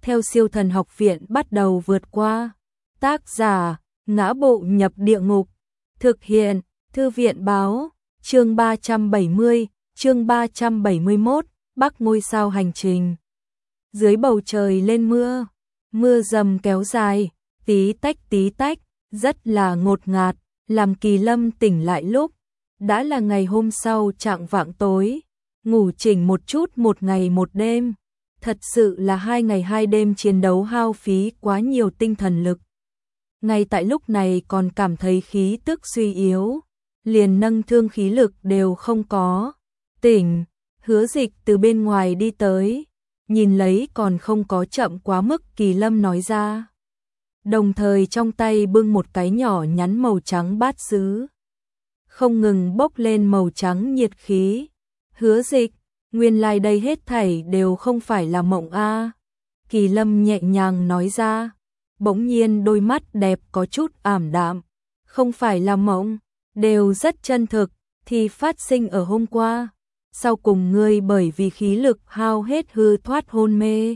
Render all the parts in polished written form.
theo Siêu Thần Học Viện bắt đầu vượt qua. Tác giả: Ngã Bộ Nhập Địa Ngục. Thực hiện: Thư viện báo. Chương 370, chương 371, Bắc Ngôi Sao Hành Trình. Dưới bầu trời lên mưa, mưa dầm kéo dài, tí tách, rất là ngột ngạt, làm Kỳ Lâm tỉnh lại lúc đã là ngày hôm sau chạng vạng tối, ngủ chỉnh một chút một ngày một đêm. Thật sự là 2 ngày 2 đêm chiến đấu hao phí quá nhiều tinh thần lực. Ngay tại lúc này còn cảm thấy khí tức suy yếu, liền nâng thương khí lực đều không có. Tỉnh, Hứa Dịch từ bên ngoài đi tới, nhìn lấy còn không có chậm quá mức Kỳ Lâm nói ra. Đồng thời trong tay bưng một cái nhỏ nhắn màu trắng bát sứ, không ngừng bốc lên màu trắng nhiệt khí. Hứa Dịch, nguyên lai đây hết thảy đều không phải là mộng a. Kỳ Lâm nhẹ nhàng nói ra, bỗng nhiên đôi mắt đẹp có chút ảm đạm. Không phải là mộng, đều rất chân thực, thì phát sinh ở hôm qua. Sau cùng ngươi bởi vì khí lực hao hết hư thoát hôn mê.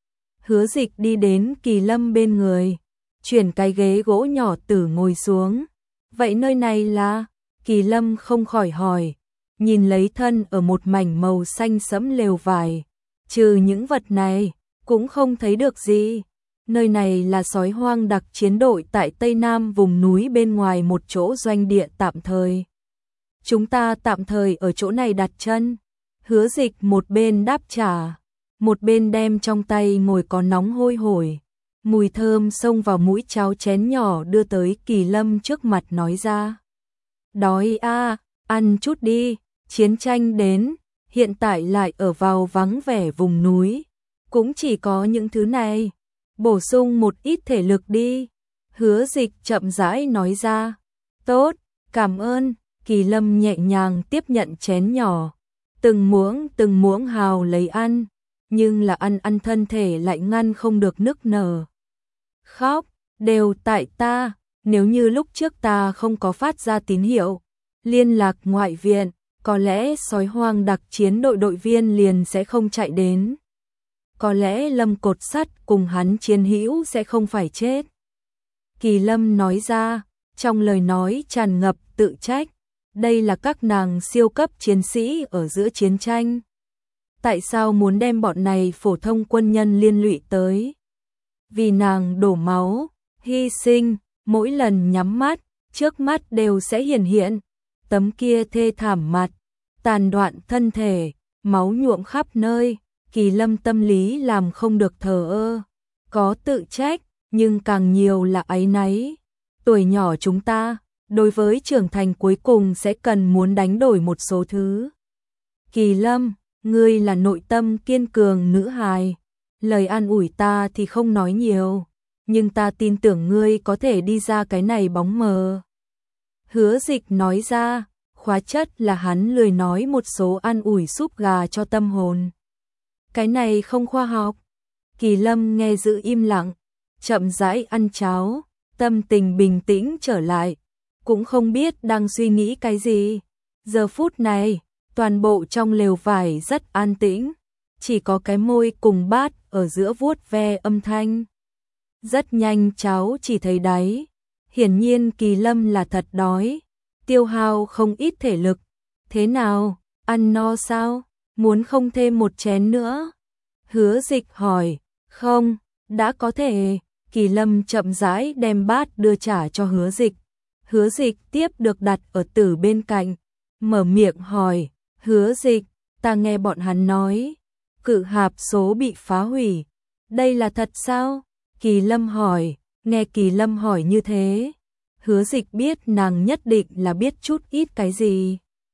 Hứa Dịch đi đến Kỳ Lâm bên người, chuyển cái ghế gỗ nhỏ tử ngồi xuống. Vậy nơi này là? Kỳ Lâm không khỏi hỏi, nhìn lấy thân ở một mảnh màu xanh sẫm lều vải, trừ những vật này, cũng không thấy được gì. Nơi này là sói hoang đặc chiến đội tại Tây Nam vùng núi bên ngoài một chỗ doanh địa tạm thời. Chúng ta tạm thời ở chỗ này đặt chân. Hứa Dịch một bên đáp trả, một bên đem trong tay ngồi có nóng hôi hổi, mùi thơm xông vào mũi cháo chén nhỏ đưa tới Kỳ Lâm trước mặt nói ra. Đói a, ăn chút đi, chiến tranh đến, hiện tại lại ở vào vắng vẻ vùng núi, cũng chỉ có những thứ này, bổ sung một ít thể lực đi. Hứa Dịch chậm rãi nói ra. Tốt, cảm ơn. Kỳ Lâm nhẹ nhàng tiếp nhận chén nhỏ, từng muỗng hào lấy ăn, nhưng là ăn thân thể lại ngăn không được nức nở. Khóc, đều tại ta, nếu như lúc trước ta không có phát ra tín hiệu liên lạc ngoại viện, có lẽ sói hoang đặc chiến đội đội viên liền sẽ không chạy đến. Có lẽ Lâm Cột Sắt cùng hắn chiến hữu sẽ không phải chết. Kỳ Lâm nói ra, trong lời nói tràn ngập tự trách. Đây là các nàng siêu cấp chiến sĩ ở giữa chiến tranh. Tại sao muốn đem bọn này phổ thông quân nhân liên lụy tới? Vì nàng đổ máu, hy sinh, mỗi lần nhắm mắt, trước mắt đều sẽ hiển hiện tấm kia thê thảm mặt, tàn đoạn thân thể, máu nhuộm khắp nơi. Kỳ Lâm tâm lý làm không được thờ ơ, có tự trách, nhưng càng nhiều là áy náy. Tuổi nhỏ chúng ta, đối với trưởng thành cuối cùng sẽ cần muốn đánh đổi một số thứ. Kỳ Lâm, ngươi là nội tâm kiên cường nữ hài, lời an ủi ta thì không nói nhiều, nhưng ta tin tưởng ngươi có thể đi ra cái này bóng mờ. Hứa Dịch nói ra, khóa chất là hắn lười nói một số an ủi súp gà cho tâm hồn. Cái này không khoa học. Kỳ Lâm nghe giữ im lặng, chậm rãi ăn cháo, tâm tình bình tĩnh trở lại, cũng không biết đang suy nghĩ cái gì. Giờ phút này, toàn bộ trong lều vải rất an tĩnh, chỉ có cái môi cùng bát ở giữa vuốt ve âm thanh. Rất nhanh cháu chỉ thấy đáy, hiển nhiên Kỳ Lâm là thật đói, tiêu hao không ít thể lực. Thế nào, ăn no sao? Muốn không thêm một chén nữa? Hứa Dịch hỏi. Không, đã có thể. Kỳ Lâm chậm rãi đem bát đưa trả cho Hứa Dịch. Hứa Dịch tiếp được đặt ở tử bên cạnh, mở miệng hỏi. Hứa Dịch, ta nghe bọn hắn nói cự hạp số bị phá hủy, đây là thật sao? Kỳ Lâm hỏi. Nghe Kỳ Lâm hỏi như thế, Hứa Dịch biết nàng nhất định là biết chút ít cái gì.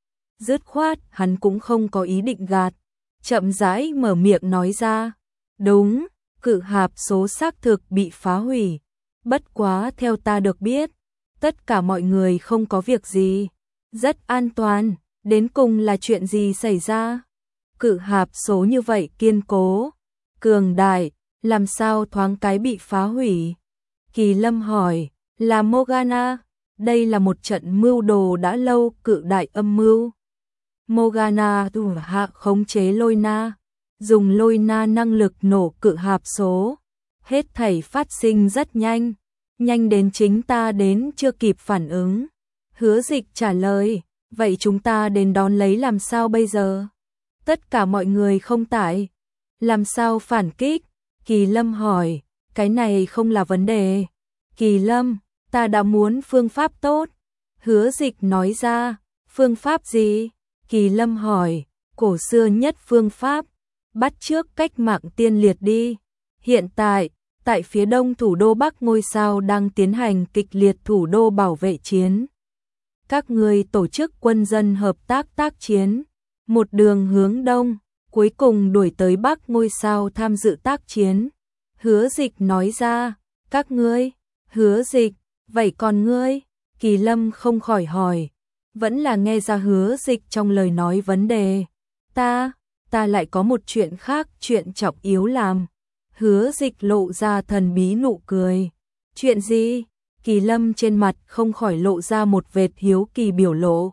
Dứt khoát hắn cũng không có ý định gạt, chậm rãi mở miệng nói ra. Đúng, cự hạp số xác thực bị phá hủy, bất quá theo ta được biết, tất cả mọi người không có việc gì, rất an toàn. Đến cùng là chuyện gì xảy ra? Cự hạp số như vậy kiên cố, cường đại, làm sao thoáng cái bị phá hủy? Kỳ Lâm hỏi. Là Morgana, đây là một trận mưu đồ đã lâu cự đại âm mưu. Morgana thủ hạ khống chế Lôi Na, dùng lôi na năng lực nổ cự hạp số. Hết thảy phát sinh rất nhanh, nhanh đến chính ta đến chưa kịp phản ứng. Hứa Dịch trả lời, vậy chúng ta đến đón lấy làm sao bây giờ? Tất cả mọi người không tại, làm sao phản kích? Kỳ Lâm hỏi, cái này không là vấn đề. Kỳ Lâm, ta đã muốn phương pháp tốt. Hứa Dịch nói ra, phương pháp gì? Kỳ Lâm hỏi, cổ xưa nhất phương pháp, bắt chước cách mạng tiên liệt đi. Hiện tại, tại phía đông thủ đô Bắc ngôi sao đang tiến hành kịch liệt thủ đô bảo vệ chiến. Các người tổ chức quân dân hợp tác chiến, một đường hướng đông, cuối cùng đuổi tới Bắc ngôi sao tham dự tác chiến. Hứa Dịch nói ra, các ngươi, Hứa Dịch, vậy còn ngươi? Kỳ Lâm không khỏi hỏi, vẫn là nghe ra Hứa Dịch trong lời nói vấn đề. Ta lại có một chuyện khác, chuyện trọng yếu làm. Hứa Dịch lộ ra thần bí nụ cười. Chuyện gì? Kỳ Lâm trên mặt không khỏi lộ ra một vệt hiếu kỳ biểu lộ.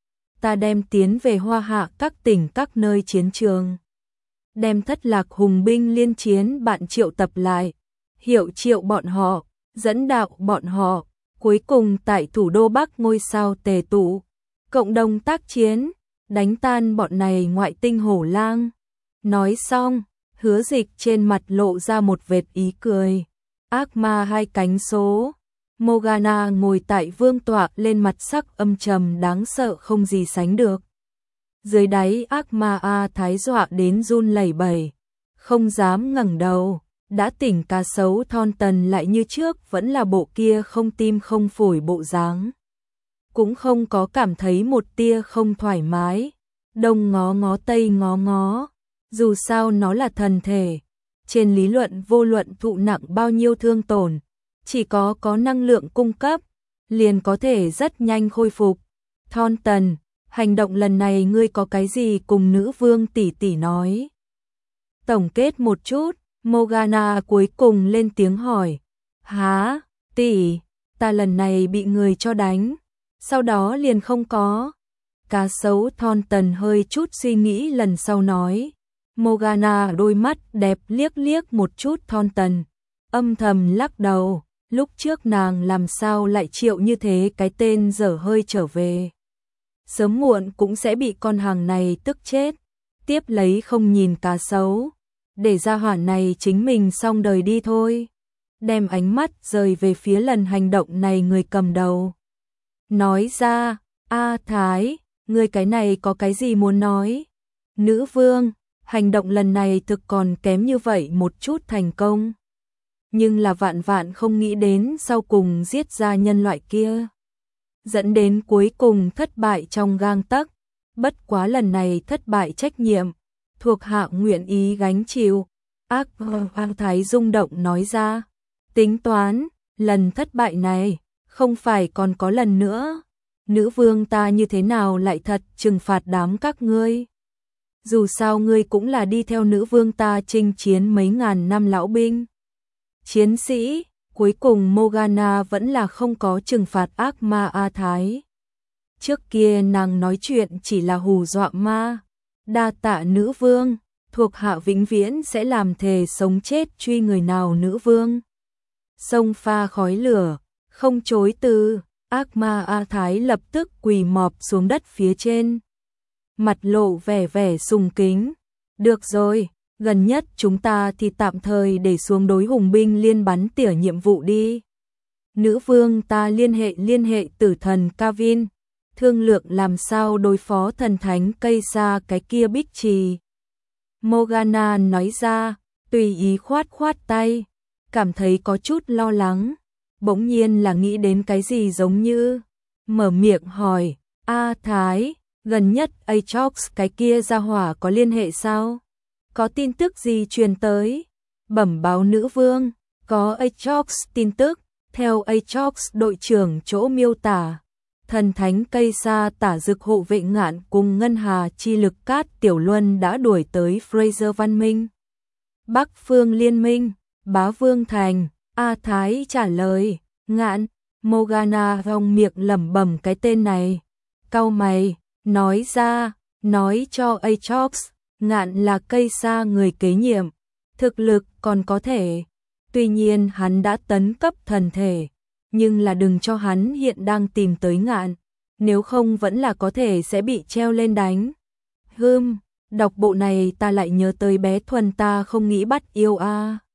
Ta đem tiến về Hoa Hạ các tỉnh các nơi chiến trường. Đem thất lạc hùng binh liên chiến bạn triệu tập lại. Hiệu triệu bọn họ, dẫn đạo bọn họ. Cuối cùng tại thủ đô Bắc ngôi sao tề tụ. Cộng đồng tác chiến, đánh tan bọn này ngoại tinh hổ lang. Nói xong, Hứa Dịch trên mặt lộ ra một vệt ý cười. Ác ma hai cánh số. Morgana ngồi tại vương tọa lên mặt sắc âm trầm đáng sợ không gì sánh được. Dưới đáy ác ma A Thái dọa đến run lẩy bẩy, không dám ngẩng đầu. Đã tỉnh cá sấu Thornton lại như trước vẫn là bộ kia không tim không phổi bộ dáng. Cũng không có cảm thấy một tia không thoải mái. Đông ngó ngó tây ngó ngó. Dù sao nó là thần thể. Trên lý luận vô luận thụ nặng bao nhiêu thương tổn. Chỉ có năng lượng cung cấp, liền có thể rất nhanh khôi phục. Thornton, hành động lần này ngươi có cái gì cùng nữ vương tỷ tỷ nói? Tổng kết một chút, Morgana cuối cùng lên tiếng hỏi. Hả, tỷ, ta lần này bị người cho đánh, sau đó liền không có. Cá sấu Thornton hơi chút suy nghĩ lần sau nói. Morgana đôi mắt đẹp liếc liếc một chút Thornton, âm thầm lắc đầu. Lúc trước nàng làm sao lại chịu như thế cái tên dở hơi trở về. Sớm muộn cũng sẽ bị con hàng này tức chết. Tiếp lấy không nhìn cá sấu, để ra hỏa này chính mình xong đời đi thôi. Đem ánh mắt rời về phía lần hành động này người cầm đầu. Nói ra, A Thái, ngươi cái này có cái gì muốn nói? Nữ vương, hành động lần này thực còn kém như vậy một chút thành công. Nhưng là vạn vạn không nghĩ đến sau cùng giết ra nhân loại kia. Dẫn đến cuối cùng thất bại trong gang tấc. Bất quá lần này thất bại trách nhiệm, thuộc hạ nguyện ý gánh chịu. Ác Thái rung động nói ra. Tính toán, lần thất bại này, không phải còn có lần nữa. Nữ vương ta như thế nào lại thật trừng phạt đám các ngươi. Dù sao ngươi cũng là đi theo nữ vương ta chinh chiến mấy ngàn năm lão binh. Chiến sĩ, cuối cùng Morgana vẫn là không có trừng phạt ác ma A Thái. Trước kia nàng nói chuyện chỉ là hù dọa ma. Đa tạ nữ vương, thuộc hạ vĩnh viễn sẽ làm thề sống chết truy người nào nữ vương. Sông pha khói lửa, không chối từ, ác ma A Thái lập tức quỳ mọp xuống đất phía trên. Mặt lộ vẻ sùng kính. Được rồi, gần nhất chúng ta thì tạm thời để xuống đối hùng binh liên bắn tỉa nhiệm vụ đi. Nữ vương ta liên hệ tử thần Kavin, thương lượng làm sao đối phó thần thánh cây xa cái kia bích trì. Morgana nói ra, tùy ý khoát tay, cảm thấy có chút lo lắng, bỗng nhiên là nghĩ đến cái gì giống như, mở miệng hỏi, A Thái, gần nhất Atrox cái kia ra hỏa có liên hệ sao? Có tin tức gì truyền tới? Bẩm báo nữ vương, có Atrox tin tức, theo Atrox đội trưởng chỗ miêu tả. Thần thánh cây sa tả dực hộ vệ ngạn cùng ngân hà chi lực cát tiểu luân đã đuổi tới Fraser Văn Minh. Bắc phương liên minh, bá vương thành, A Thái trả lời, ngạn, Morgana hong miệng lẩm bẩm cái tên này. Cau mày, nói ra, nói cho Atrox, Ngạn là cây sa người kế nhiệm, thực lực còn có thể. Tuy nhiên hắn đã tấn cấp thần thể, nhưng là đừng cho hắn hiện đang tìm tới Ngạn, nếu không vẫn là có thể sẽ bị treo lên đánh. Đọc bộ này ta lại nhớ tới bé Thuần ta không nghĩ bắt yêu a.